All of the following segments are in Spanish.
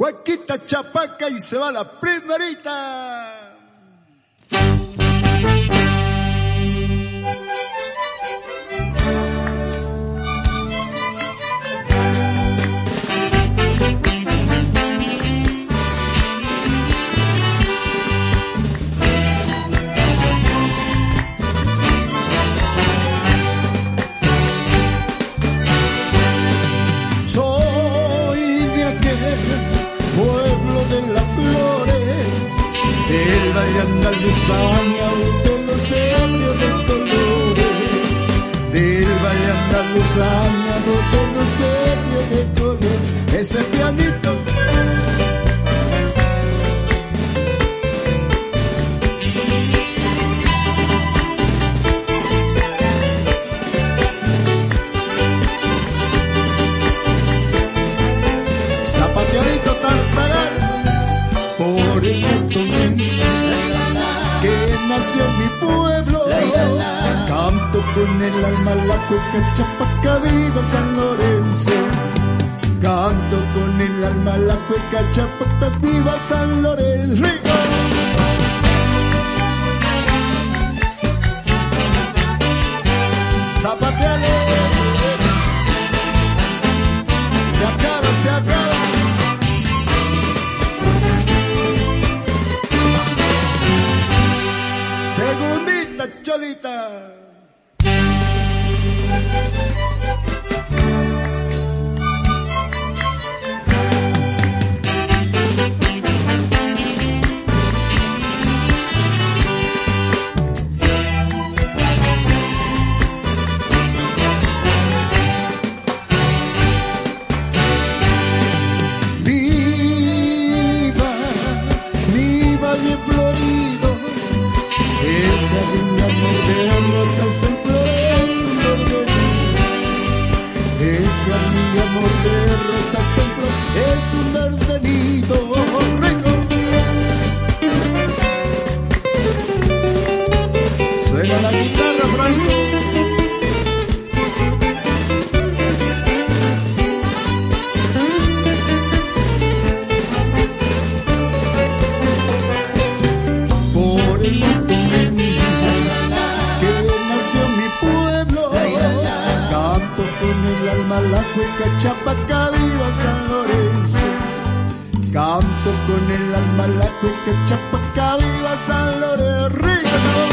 Cuequita chapaca y se va la primerita. El valle andaluz bañado de los ebrios de colores, del valle andaluz bañado de los ebrios de colores, ese pianito. Zapateadito tartagal por el que nació en mi pueblo, canto con el alma la cueca chapaca, viva San Lorenzo. Canto con el alma la cueca chapaca, viva San Lorenzo. ¡Rico! Zapateale. Se acaba, se acaba. Segundita, cholita. Viva mi valle florido, esa linda amor de rosas en flores, un verde nido. Ese mi amor de rosas en flores es un verde nido. Rico. Suena la guitarra, Franco. La cueca chapaca, viva San Lorenzo. Canto con el alma la cueca chapaca, viva San Lorenzo. Rico sabor.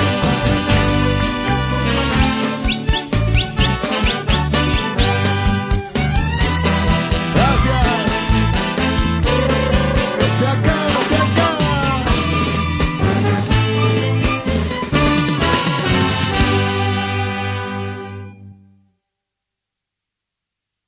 Gracias. Se acaba.